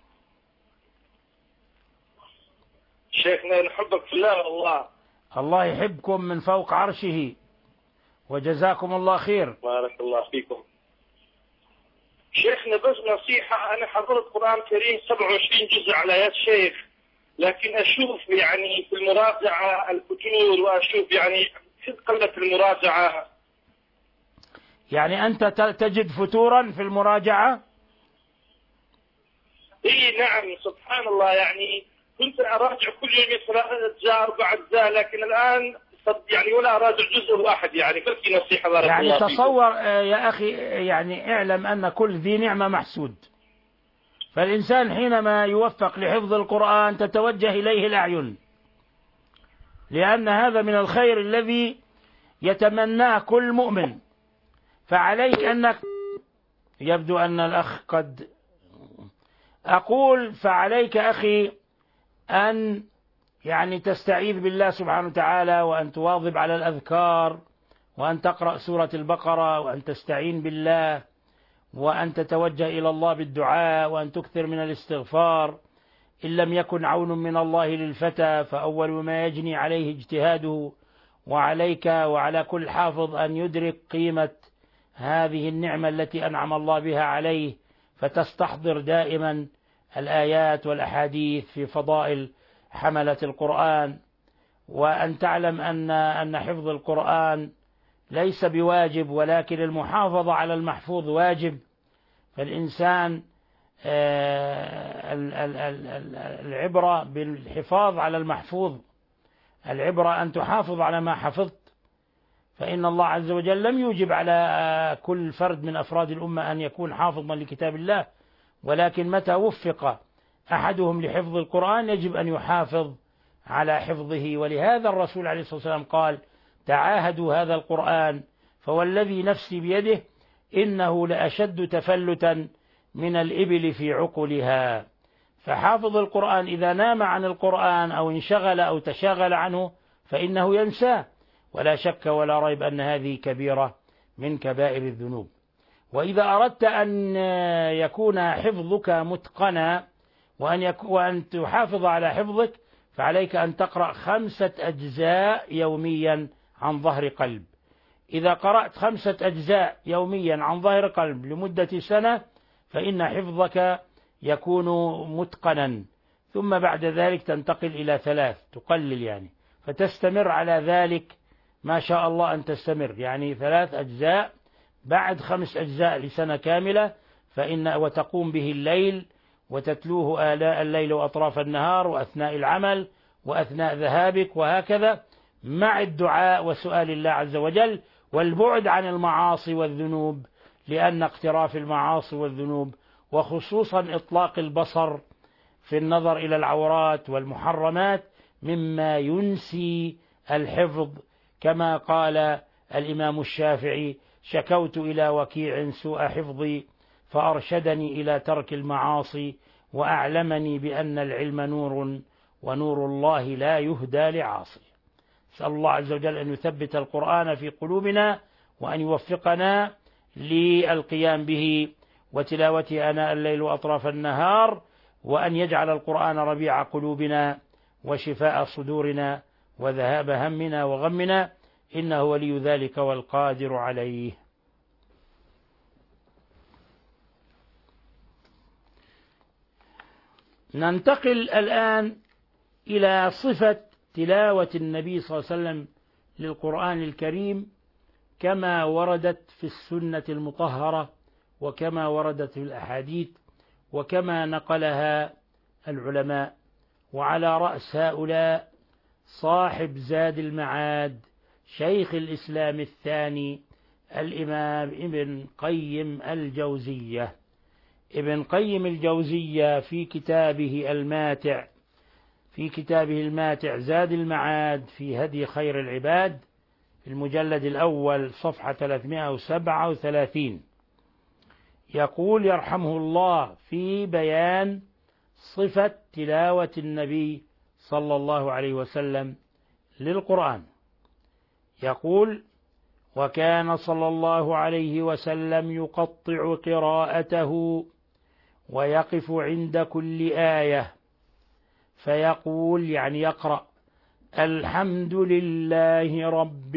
شيخنا، نحبك في الله والله. الله يحبكم من فوق عرشه، وجزاكم الله خير. بارك الله فيكم. شيخنا بس نصيحة، أنا حضرت قرآن كريم سبعة وعشرين جزء على يد شيخ، لكن أشوف يعني في المراجعة الفتور، وأشوف يعني قلة المراجعة. يعني أنت تجد فتورا في المراجعة؟ إيه نعم، سبحان الله. يعني كنت أراجع كل يوم ثلاث أجزاء أربع أجزاء، لكن الآن يعني ولا أراجع جزء واحد. يعني بلكي نصيحة بارك يعني الله فيكم. تصور يا أخي، يعني اعلم أن كل ذي نعمة محسود، فالإنسان حينما يوفق لحفظ القرآن تتوجه إليه الأعين، لأن هذا من الخير الذي يتمناه كل مؤمن. فعليك أنك، يبدو أن الأخ قد أقول فعليك أخي أن يعني تستعيذ بالله سبحانه وتعالى، وأن تواظب على الأذكار، وأن تقرأ سورة البقرة، وأن تستعين بالله، وأن تتوجه إلى الله بالدعاء، وأن تكثر من الاستغفار. إن لم يكن عون من الله للفتى فأول ما يجني عليه اجتهاده. وعليك وعلى كل حافظ أن يدرك قيمة هذه النعمة التي أنعم الله بها عليه، فتستحضر دائما الآيات والأحاديث في فضائل حملة القرآن، وأن تعلم أن أن حفظ القرآن ليس بواجب، ولكن المحافظة على المحفوظ واجب. فالإنسان العبرة بالحفاظ على المحفوظ، العبرة أن تحافظ على ما حفظت، فإن الله عز وجل لم يوجب على كل فرد من أفراد الأمة أن يكون حافظا لكتاب الله، ولكن متى وفق أحدهم لحفظ القرآن يجب أن يحافظ على حفظه. ولهذا الرسول عليه الصلاة والسلام قال: تعاهدوا هذا القرآن فوالذي نفسي بيده إنه لأشد تفلتا من الإبل في عقلها. فحافظ القرآن إذا نام عن القرآن أو انشغل أو تشاغل عنه فإنه ينساه، ولا شك ولا ريب أن هذه كبيرة من كبائر الذنوب. وإذا أردت أن يكون حفظك متقنا وأن, يك... وأن تحافظ على حفظك، فعليك أن تقرأ خمسة أجزاء يوميا عن ظهر قلب. إذا قرأت خمسة أجزاء يوميا عن ظهر قلب لمدة سنة فإن حفظك يكون متقنا، ثم بعد ذلك تنتقل إلى ثلاث، تقلل يعني، فتستمر على ذلك ما شاء الله أن تستمر، يعني ثلاث أجزاء بعد خمس أجزاء لسنة كاملة، فإن وتقوم به الليل وتتلوه آلاء الليل وأطراف النهار وأثناء العمل وأثناء ذهابك، وهكذا مع الدعاء وسؤال الله عز وجل والبعد عن المعاصي والذنوب، لأن اقتراف المعاصي والذنوب وخصوصا إطلاق البصر في النظر إلى العورات والمحرمات مما ينسي الحفظ، كما قال الإمام الشافعي: شكوت إلى وكيع سوء حفظي فأرشدني إلى ترك المعاصي وأعلمني بأن العلم نور ونور الله لا يهدى لعاصي. نسأل الله عز وجل أن يثبت القرآن في قلوبنا وأن يوفقنا للقيام به وتلاوته آناء الليل وأطراف النهار، وأن يجعل القرآن ربيع قلوبنا وشفاء صدورنا وذهاب همنا وغمنا، إنه ولي ذلك والقادر عليه. ننتقل الآن إلى صفة تلاوة النبي صلى الله عليه وسلم للقرآن الكريم كما وردت في السنة المطهرة وكما وردت في الأحاديث وكما نقلها العلماء. وعلى رأس هؤلاء صاحب زاد المعاد شيخ الإسلام الثاني الإمام ابن قيم الجوزية. ابن قيم الجوزية في كتابه الماتع في كتابه الماتع زاد المعاد في هدي خير العباد في المجلد الأول صفحة ثلاثمائة وسبعة وثلاثين يقول يرحمه الله في بيان صفة تلاوة النبي صلى الله عليه وسلم للقرآن، يقول: وكان صلى الله عليه وسلم يقطع قراءته ويقف عند كل آية فيقول، يعني يقرأ: الحمد لله رب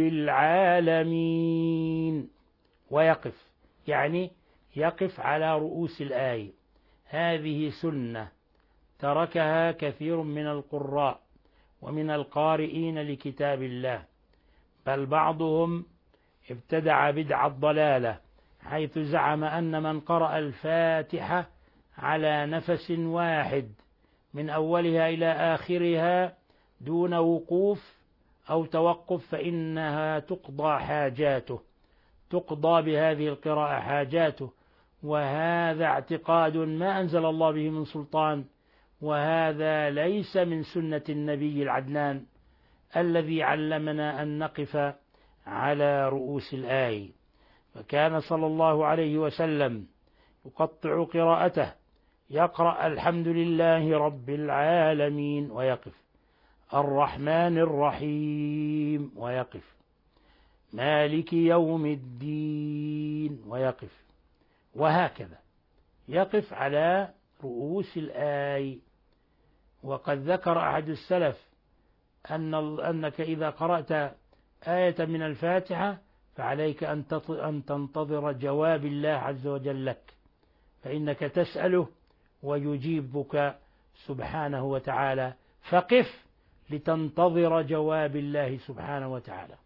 العالمين، ويقف يعني يقف على رؤوس الآية. هذه سنة تركها كثير من القراء ومن القارئين لكتاب الله، بل بعضهم ابتدع بدع الضلالة حيث زعم أن من قرأ الفاتحة على نفس واحد من أولها إلى آخرها دون وقوف أو توقف فإنها تقضى حاجاته تقضى بهذه القراءة حاجاته، وهذا اعتقاد ما أنزل الله به من سلطان، وهذا ليس من سنة النبي العدنان الذي علمنا أن نقف على رؤوس الآية. فكان صلى الله عليه وسلم يقطع قراءته، يقرأ الحمد لله رب العالمين ويقف، الرحمن الرحيم ويقف، مالك يوم الدين ويقف، وهكذا يقف على رؤوس الآية. وقد ذكر أحد السلف أن أنك إذا قرأت آية من الفاتحة فعليك أن تنتظر جواب الله عز وجل لك، فإنك تسأله ويجيبك سبحانه وتعالى، فقف لتنتظر جواب الله سبحانه وتعالى.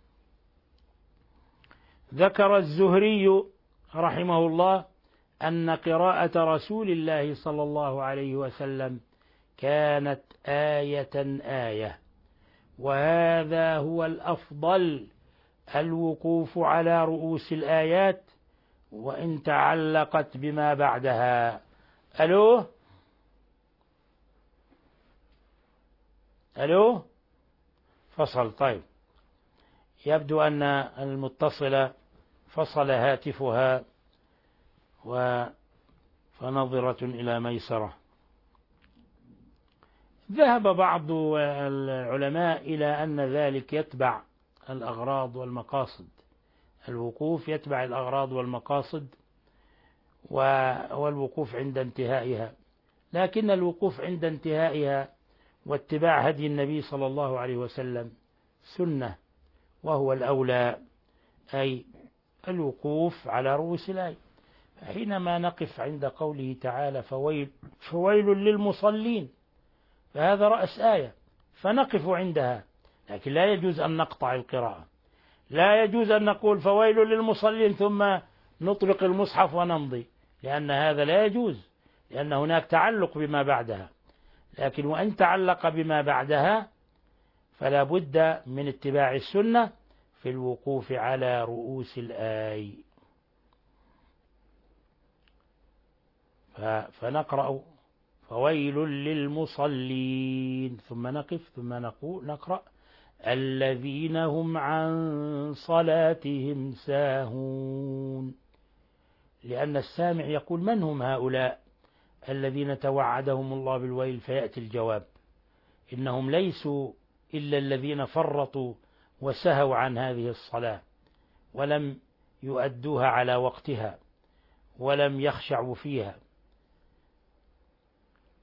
ذكر الزهري رحمه الله أن قراءة رسول الله صلى الله عليه وسلم كانت آية آية، وهذا هو الأفضل، الوقوف على رؤوس الآيات وإن تعلقت بما بعدها. ألو ألو فصل. طيب، يبدو أن المتصلة فصل هاتفها فنظرة إلى ميسرة. ذهب بعض العلماء إلى أن ذلك يتبع الأغراض والمقاصد، الوقوف يتبع الأغراض والمقاصد والوقوف عند انتهائها، لكن الوقوف عند انتهائها واتباع هدي النبي صلى الله عليه وسلم سنة، وهو الأولى، أي الوقوف على رؤوس الآية. حينما نقف عند قوله تعالى فويل, فويل للمصلين، فهذا رأس آية فنقف عندها، لكن لا يجوز أن نقطع القراءة، لا يجوز أن نقول فويل للمصلين ثم نطلق المصحف ونمضي، لأن هذا لا يجوز، لأن هناك تعلق بما بعدها. لكن وإن تعلق بما بعدها فلا بد من اتباع السنة في الوقوف على رؤوس الآي. فنقرأ فويل للمصلين ثم نقف ثم نقول نقرأ الذين هم عن صلاتهم ساهون، لأن السامع يقول من هم هؤلاء الذين توعدهم الله بالويل، فيأتي الجواب إنهم ليسوا إلا الذين فرطوا وسهوا عن هذه الصلاة ولم يؤدوها على وقتها ولم يخشعوا فيها.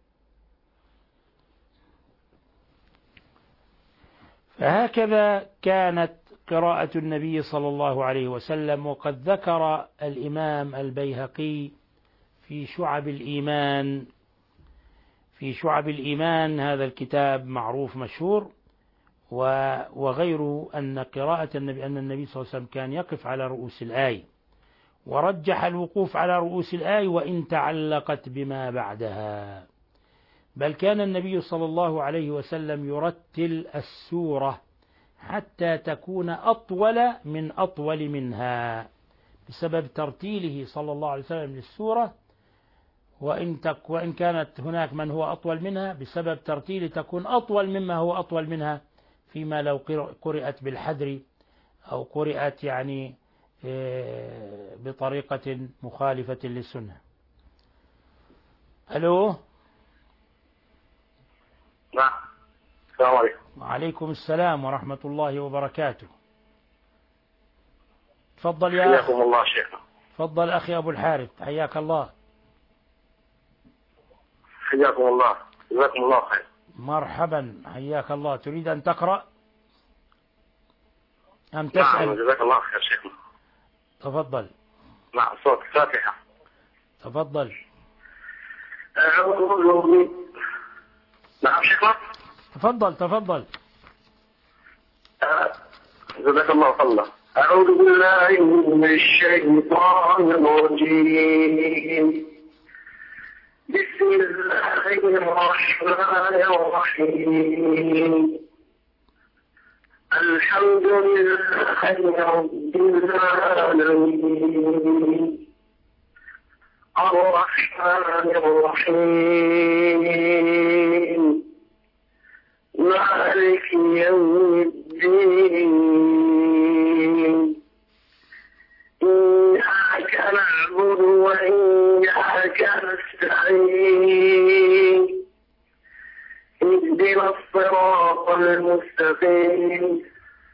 فهكذا كانت قراءة النبي صلى الله عليه وسلم. وقد ذكر الإمام البيهقي في شعب الإيمان في شعب الإيمان هذا الكتاب معروف مشهور وغيره أن قراءة النبي أن النبي صلى الله عليه وسلم كان يقف على رؤوس الآية، ورجح الوقوف على رؤوس الآية وإن تعلقت بما بعدها، بل كان النبي صلى الله عليه وسلم يرتل السورة حتى تكون أطول من أطول منها بسبب ترتيله صلى الله عليه وسلم للسورة، وإن, تك وإن كانت هناك من هو أطول منها بسبب ترتيل تكون أطول مما هو أطول منها، فيما لو قرأت بالحدر أو قرأت يعني بطريقة مخالفة للسنة. ألو. نعم. السلام عليكم. وعليكم السلام ورحمة الله وبركاته. تفضل يا أخي. حياكم الله شيخنا. تفضل أخي أبو الحارث، حياك الله. حياكم الله، جزاكم الله خير. مرحبا، حياك الله. تريد أن تقرأ أم تسأل؟ نعم، جزاك الله خير شيخنا. تفضل. نعم، صوت الفاتحة. تفضل. أعوذ. نعم شيخنا. تفضل تفضل. جزاك الله خيرا. أعوذ بالله من الشيطان الرجيم. بسم الله الرحمن الرحيم. الحمد لله رب العالمين الرحمن الرحيم مالك يوم الدين إياك نعبد وإياك نستعين اهدنا الصراط المستقيم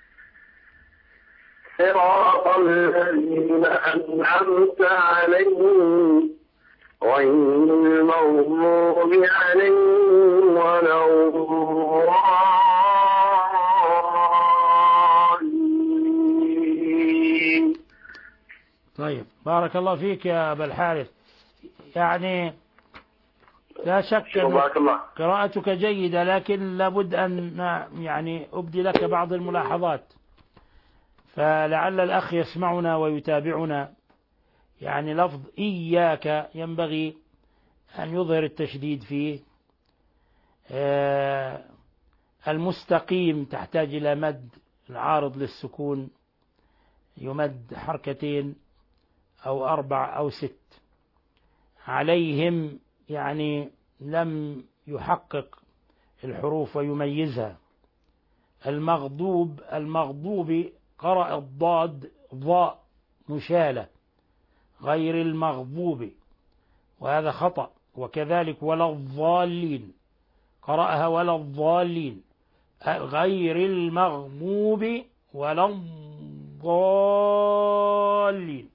صراط الذين أنعمت عليهم غير المغضوب عليهم ولا الضالين. طيب، بارك الله فيك يا أبا الحارث. يعني لا شك أن قراءتك جيدة، لكن لابد أن يعني أبدي لك بعض الملاحظات، فلعل الأخ يسمعنا ويتابعنا. يعني لفظ إياك ينبغي أن يظهر التشديد فيه. المستقيم تحتاج إلى مد العارض للسكون، يمد حركتين أو أربع أو ست. عليهم يعني لم يحقق الحروف ويميزها. المغضوب المغضوب قرأ الضاد ضاء مشالة غير المغضوب، وهذا خطأ. وكذلك ولا الضالين قرأها ولا الضالين غير المغضوب ولا الضالين.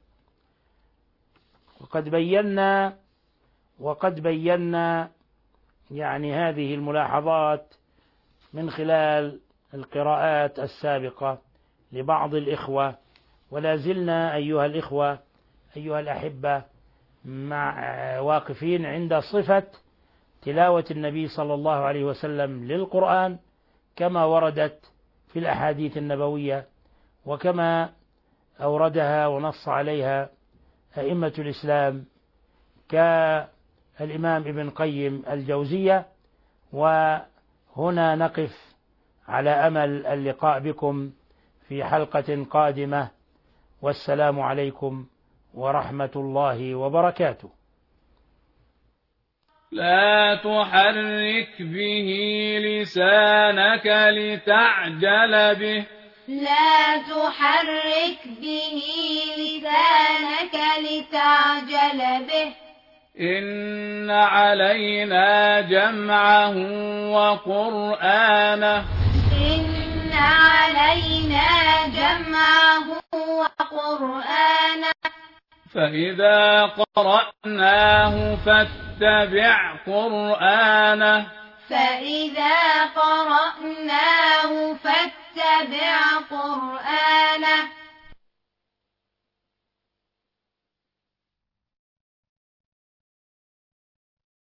وقد بينا وقد بينا يعني هذه الملاحظات من خلال القراءات السابقة لبعض الإخوة، ولا زلنا أيها الإخوة أيها الأحبة مع واقفين عند صفة تلاوة النبي صلى الله عليه وسلم للقرآن كما وردت في الأحاديث النبوية، وكما أوردها ونص عليها أئمة الإسلام كالإمام ابن قيم الجوزية. وهنا نقف على أمل اللقاء بكم في حلقة قادمة، والسلام عليكم ورحمة الله وبركاته. لا تحرك به لسانك لتعجل به لا تحرك به لسانك لتعجل به إن علينا جمعه وقرآنه إن علينا جمعه وقرآنه فإذا قرأناه فاتبع قرآنه فإذا قرأناه فاتبع فاتبع قرآنه